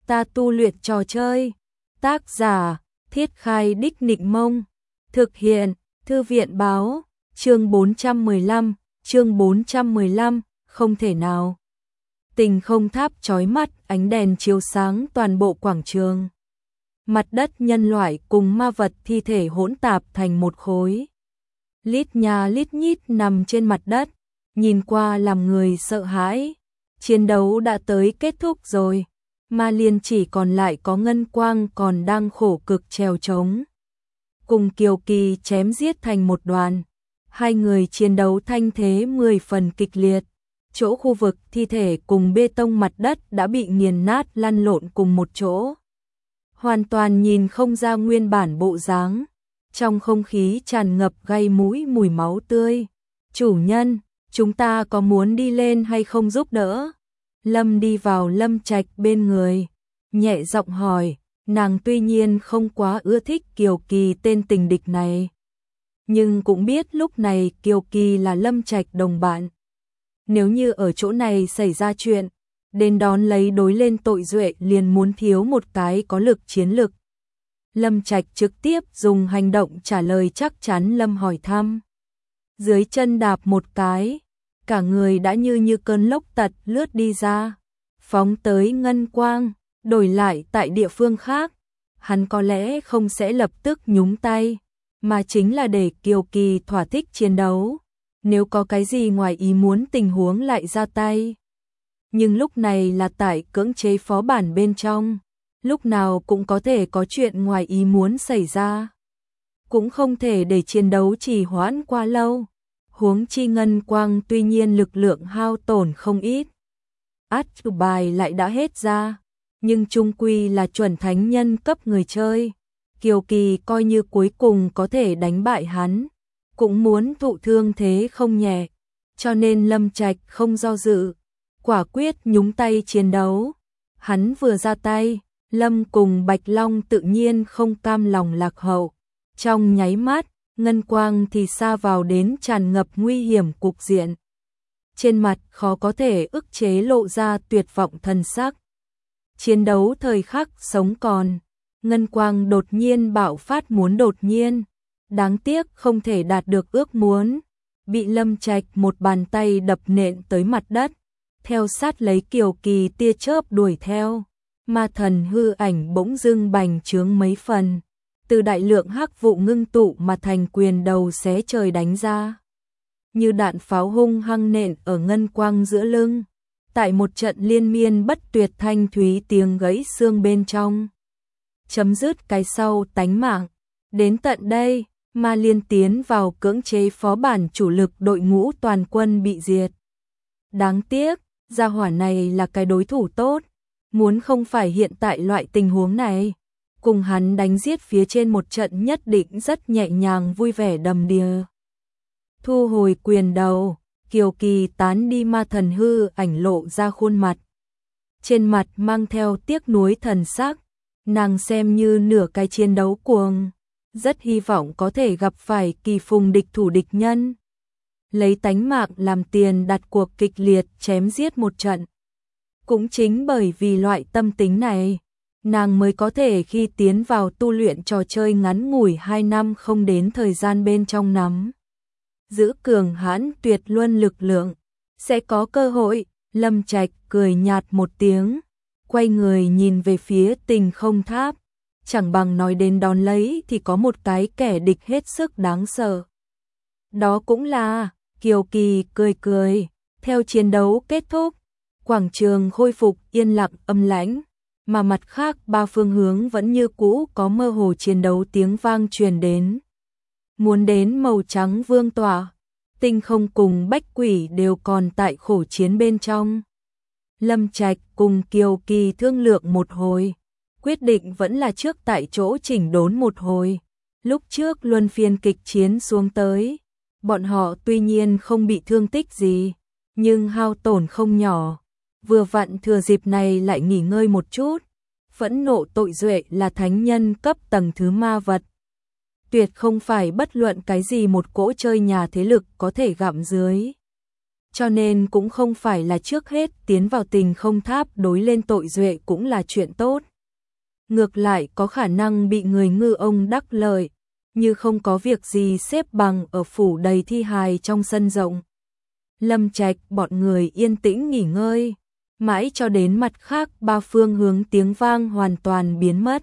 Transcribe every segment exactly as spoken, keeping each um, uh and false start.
ta tu luyện trò chơi. Tác giả, Thiết Khai Đích Nịnh Mông. Thực hiện, Thư viện báo, chương bốn trăm mười lăm, chương bốn trăm mười lăm, không thể nào. Tình không tháp chói mắt, ánh đèn chiếu sáng toàn bộ quảng trường. Mặt đất nhân loại cùng ma vật thi thể hỗn tạp thành một khối. Lít nhà lít nhít nằm trên mặt đất, nhìn qua làm người sợ hãi. Chiến đấu đã tới kết thúc rồi, Ma Liên chỉ còn lại có Ngân Quang còn đang khổ cực trèo trống. Cùng Kiều Kỳ chém giết thành một đoàn, hai người chiến đấu thanh thế mười phần kịch liệt. Chỗ khu vực thi thể cùng bê tông mặt đất đã bị nghiền nát lăn lộn cùng một chỗ. Hoàn toàn nhìn không ra nguyên bản bộ dáng. Trong không khí tràn ngập gây mũi mùi máu tươi. Chủ nhân, chúng ta có muốn đi lên hay không giúp đỡ? Lâm đi vào Lâm Trạch bên người, nhẹ giọng hỏi, nàng tuy nhiên không quá ưa thích Kiều Kỳ tên tình địch này. Nhưng cũng biết lúc này Kiều Kỳ là Lâm Trạch đồng bạn. Nếu như ở chỗ này xảy ra chuyện, đến đón lấy đối lên tội duệ liền muốn thiếu một cái có lực chiến lực. Lâm Trạch trực tiếp dùng hành động trả lời chắc chắn Lâm hỏi thăm. Dưới chân đạp một cái, cả người đã như như cơn lốc tật lướt đi ra, phóng tới Ngân Quang, đổi lại tại địa phương khác. Hắn có lẽ không sẽ lập tức nhúng tay, mà chính là để Kiều Kỳ thỏa thích chiến đấu. Nếu có cái gì ngoài ý muốn tình huống lại ra tay. Nhưng lúc này là tại cưỡng chế phó bản bên trong, lúc nào cũng có thể có chuyện ngoài ý muốn xảy ra. Cũng không thể để chiến đấu trì hoãn quá lâu. Huống chi Ngân Quang tuy nhiên lực lượng hao tổn không ít. Át chủ bài lại đã hết ra, nhưng chung quy là chuẩn thánh nhân cấp người chơi. Kiều Kỳ coi như cuối cùng có thể đánh bại hắn, cũng muốn thụ thương thế không nhẹ, cho nên Lâm Trạch không do dự, quả quyết nhúng tay chiến đấu. Hắn vừa ra tay, Lâm cùng Bạch Long tự nhiên không cam lòng lạc hậu. Trong nháy mắt, Ngân Quang thì xa vào đến tràn ngập nguy hiểm cục diện. Trên mặt khó có thể ức chế lộ ra tuyệt vọng thần sắc. Chiến đấu thời khắc sống còn, Ngân Quang đột nhiên bạo phát muốn đột nhiên. Đáng tiếc không thể đạt được ước muốn, bị Lâm Trạch một bàn tay đập nện tới mặt đất, theo sát lấy Kiều Kỳ tia chớp đuổi theo, ma thần hư ảnh bỗng dưng bành trướng mấy phần, từ đại lượng hắc vụ ngưng tụ mà thành quyền đầu xé trời đánh ra, như đạn pháo hung hăng nện ở Ngân Quang giữa lưng, tại một trận liên miên bất tuyệt thanh thúy tiếng gãy xương bên trong, chấm dứt cái sau tánh mạng. Đến tận đây, Ma Liên tiến vào cưỡng chế phó bản chủ lực đội ngũ toàn quân bị diệt. Đáng tiếc, gia hỏa này là cái đối thủ tốt, muốn không phải hiện tại loại tình huống này, cùng hắn đánh giết phía trên một trận nhất định rất nhẹ nhàng vui vẻ đầm đìa. Thu hồi quyền đầu, Kiều Kỳ tán đi ma thần hư ảnh lộ ra khuôn mặt. Trên mặt mang theo tiếc nuối thần sắc, nàng xem như nửa cái chiến đấu cuồng. Rất hy vọng có thể gặp phải kỳ phùng địch thủ địch nhân. Lấy tánh mạng làm tiền đặt cuộc kịch liệt chém giết một trận. Cũng chính bởi vì loại tâm tính này, nàng mới có thể khi tiến vào tu luyện trò chơi ngắn ngủi hai năm không đến thời gian bên trong nắm. Giữ cường hãn tuyệt luân lực lượng, sẽ có cơ hội. Lâm Trạch cười nhạt một tiếng, quay người nhìn về phía Tình Không Tháp. Chẳng bằng nói đến đón lấy thì có một cái kẻ địch hết sức đáng sợ. Đó cũng là, Kiều Kỳ cười cười, theo chiến đấu kết thúc, quảng trường khôi phục yên lặng âm lãnh, mà mặt khác ba phương hướng vẫn như cũ có mơ hồ chiến đấu tiếng vang truyền đến. Muốn đến màu trắng vương tỏa, Tinh Không cùng Bách Quỷ đều còn tại khổ chiến bên trong. Lâm Trạch cùng Kiều Kỳ thương lượng một hồi. Quyết định vẫn là trước tại chỗ chỉnh đốn một hồi. Lúc trước luân phiên kịch chiến xuống tới, bọn họ tuy nhiên không bị thương tích gì, nhưng hao tổn không nhỏ. Vừa vặn thừa dịp này lại nghỉ ngơi một chút. Phẫn nộ tội duệ là thánh nhân cấp tầng thứ ma vật. Tuyệt không phải bất luận cái gì một cỗ chơi nhà thế lực có thể gặm dưới. cho nên cũng không phải là trước hết tiến vào Tình Không Tháp đối lên tội duệ cũng là chuyện tốt. Ngược lại có khả năng bị người ngư ông đắc lợi, như không có việc gì xếp bằng ở phủ đầy thi hài trong sân rộng. Lâm Trạch bọn người yên tĩnh nghỉ ngơi, mãi cho đến mặt khác ba phương hướng tiếng vang hoàn toàn biến mất.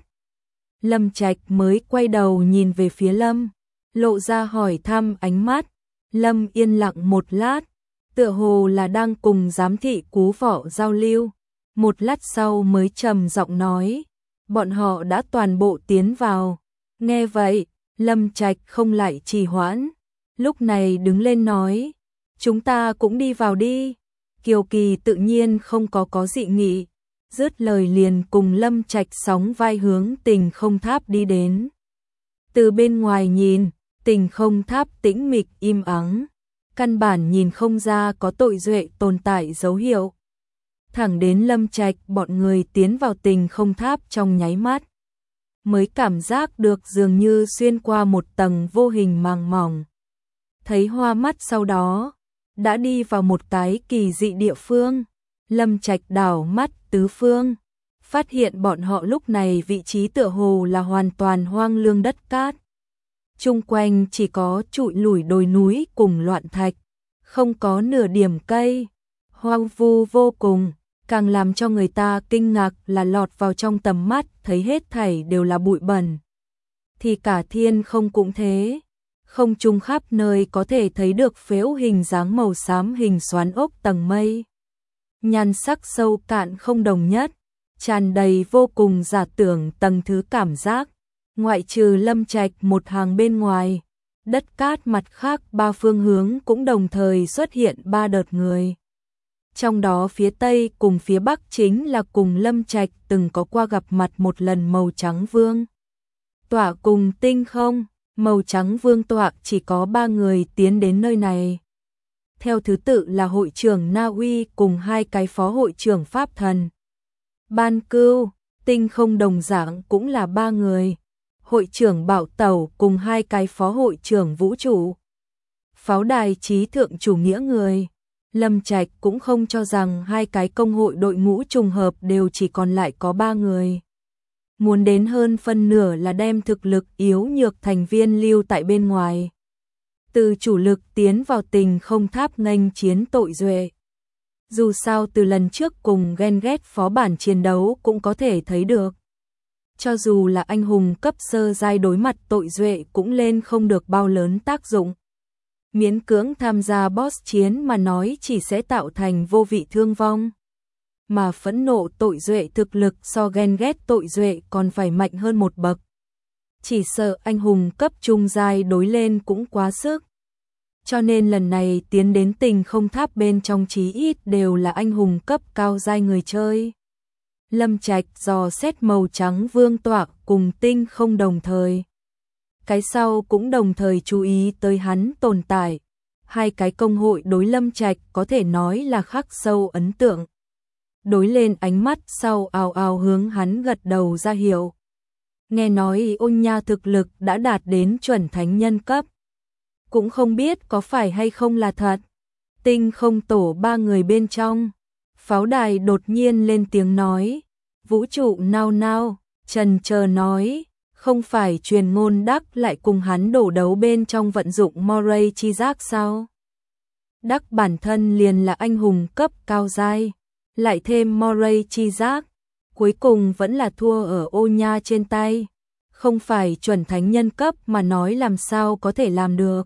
Lâm Trạch mới quay đầu nhìn về phía Lâm, lộ ra hỏi thăm ánh mắt. Lâm yên lặng một lát, tựa hồ là đang cùng giám thị Cú Vọ giao lưu. Một lát sau mới trầm giọng nói, bọn họ đã toàn bộ tiến vào. Nghe vậy, Lâm Trạch không lại trì hoãn, lúc này đứng lên nói, chúng ta cũng đi vào đi. Kiều Kỳ tự nhiên không có có dị nghị, dứt lời liền cùng Lâm Trạch sóng vai hướng Tình Không Tháp đi đến. Từ bên ngoài nhìn, Tình Không Tháp tĩnh mịch im ắng, căn bản nhìn không ra có tội duệ tồn tại dấu hiệu. Thẳng đến Lâm Trạch bọn người tiến vào Tình Không Tháp trong nháy mắt, mới cảm giác được dường như xuyên qua một tầng vô hình màng mỏng. Thấy hoa mắt sau đó, đã đi vào một cái kỳ dị địa phương. Lâm Trạch đảo mắt tứ phương, phát hiện bọn họ lúc này vị trí tựa hồ là hoàn toàn hoang lương đất cát. Chung quanh chỉ có trụi lủi đồi núi cùng loạn thạch, không có nửa điểm cây, hoang vu vô cùng. Càng làm cho người ta kinh ngạc là lọt vào trong tầm mắt thấy hết thảy đều là bụi bẩn. Thì cả thiên không cũng thế, không trung khắp nơi có thể thấy được phễu hình dáng màu xám hình xoắn ốc tầng mây. Nhan sắc sâu cạn không đồng nhất, tràn đầy vô cùng giả tưởng tầng thứ cảm giác. Ngoại trừ Lâm Trạch một hàng bên ngoài, đất cát mặt khác ba phương hướng cũng đồng thời xuất hiện ba đợt người. Trong đó phía Tây cùng phía Bắc chính là cùng Lâm Trạch từng có qua gặp mặt một lần màu trắng vương tọa cùng Tinh Không. Màu trắng vương tọa chỉ có ba người tiến đến nơi này. Theo thứ tự là hội trưởng Na Uy cùng hai cái phó hội trưởng Pháp Thần. Ban Cưu, Tinh Không đồng dạng cũng là ba người. Hội trưởng Bảo Tẩu cùng hai cái phó hội trưởng Vũ Trụ. Pháo đài trí thượng chủ nghĩa người. Lâm Trạch cũng không cho rằng hai cái công hội đội ngũ trùng hợp đều chỉ còn lại có ba người. Muốn đến hơn phân nửa là đem thực lực yếu nhược thành viên lưu tại bên ngoài. Từ chủ lực tiến vào Tình Không Tháp nghênh chiến tội duệ. Dù sao từ lần trước cùng ghen ghét phó bản chiến đấu cũng có thể thấy được. Cho dù là anh hùng cấp sơ giai đối mặt tội duệ cũng lên không được bao lớn tác dụng. Miễn cưỡng tham gia boss chiến mà nói chỉ sẽ tạo thành vô vị thương vong. Mà phẫn nộ tội duệ thực lực so ghen ghét tội duệ còn phải mạnh hơn một bậc. Chỉ sợ anh hùng cấp trung giai đối lên cũng quá sức. Cho nên lần này tiến đến Tình Không Tháp bên trong chí ít đều là anh hùng cấp cao giai người chơi. Lâm Trạch dò xét màu trắng vương tọa cùng Tinh Không đồng thời. Cái sau cũng đồng thời chú ý tới hắn tồn tại. Hai cái công hội đối Lâm Trạch có thể nói là khắc sâu ấn tượng. Đối lên ánh mắt sau ào ào hướng hắn gật đầu ra hiệu. Nghe nói Ôn Nha thực lực đã đạt đến chuẩn thánh nhân cấp. Cũng không biết có phải hay không là thật. Tinh Không tổ ba người bên trong. Pháo đài đột nhiên lên tiếng nói. Vũ Trụ nao nao, trần chờ nói. Không phải truyền ngôn Đắc lại cùng hắn đổ đấu bên trong vận dụng Moray chi giác sao? Đắc bản thân liền là anh hùng cấp cao giai, lại thêm Moray chi giác, cuối cùng vẫn là thua ở Ôn Nha trên tay. Không phải chuẩn thánh nhân cấp mà nói làm sao có thể làm được.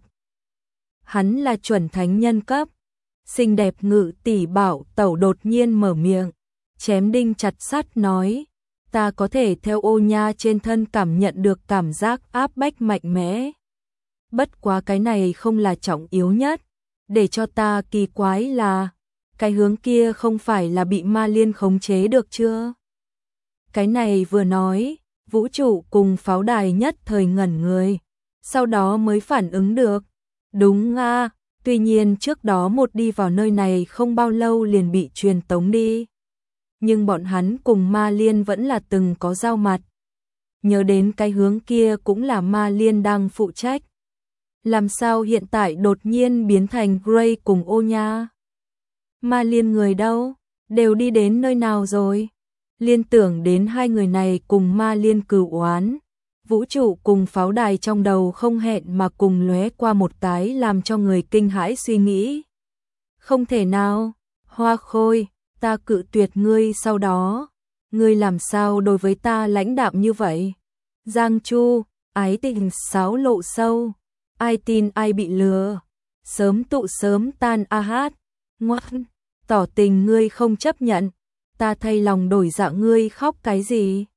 Hắn là chuẩn thánh nhân cấp. Xinh đẹp Ngự tỷ Bảo Tẩu đột nhiên mở miệng, chém đinh chặt sắt nói. Ta có thể theo Ôn Nha trên thân cảm nhận được cảm giác áp bách mạnh mẽ. Bất quá cái này không là trọng yếu nhất. Để cho ta kỳ quái là, cái hướng kia không phải là bị Ma Liên khống chế được chưa? Cái này vừa nói, Vũ Trụ cùng pháo đài nhất thời ngẩn người, sau đó mới phản ứng được. Đúng à, tuy nhiên trước đó một đi vào nơi này không bao lâu liền bị truyền tống đi. Nhưng bọn hắn cùng Ma Liên vẫn là từng có giao mặt. Nhớ đến cái hướng kia cũng là Ma Liên đang phụ trách. Làm sao hiện tại đột nhiên biến thành Gray cùng Ôn Nha? Ma Liên người đâu? Đều đi đến nơi nào rồi? Liên tưởng đến hai người này cùng Ma Liên cừu oán. Vũ trụ cùng pháo đài trong đầu không hẹn mà cùng lóe qua một cái làm cho người kinh hãi suy nghĩ. Không thể nào, Hoa Khôi, ta cự tuyệt ngươi sau đó. Ngươi làm sao đối với ta lãnh đạm như vậy? Giang Chu, ái tình sáo lộ sâu. Ai tin ai bị lừa. Sớm tụ sớm tan a hát. Ngoan, tỏ tình ngươi không chấp nhận. Ta thay lòng đổi dạ ngươi khóc cái gì?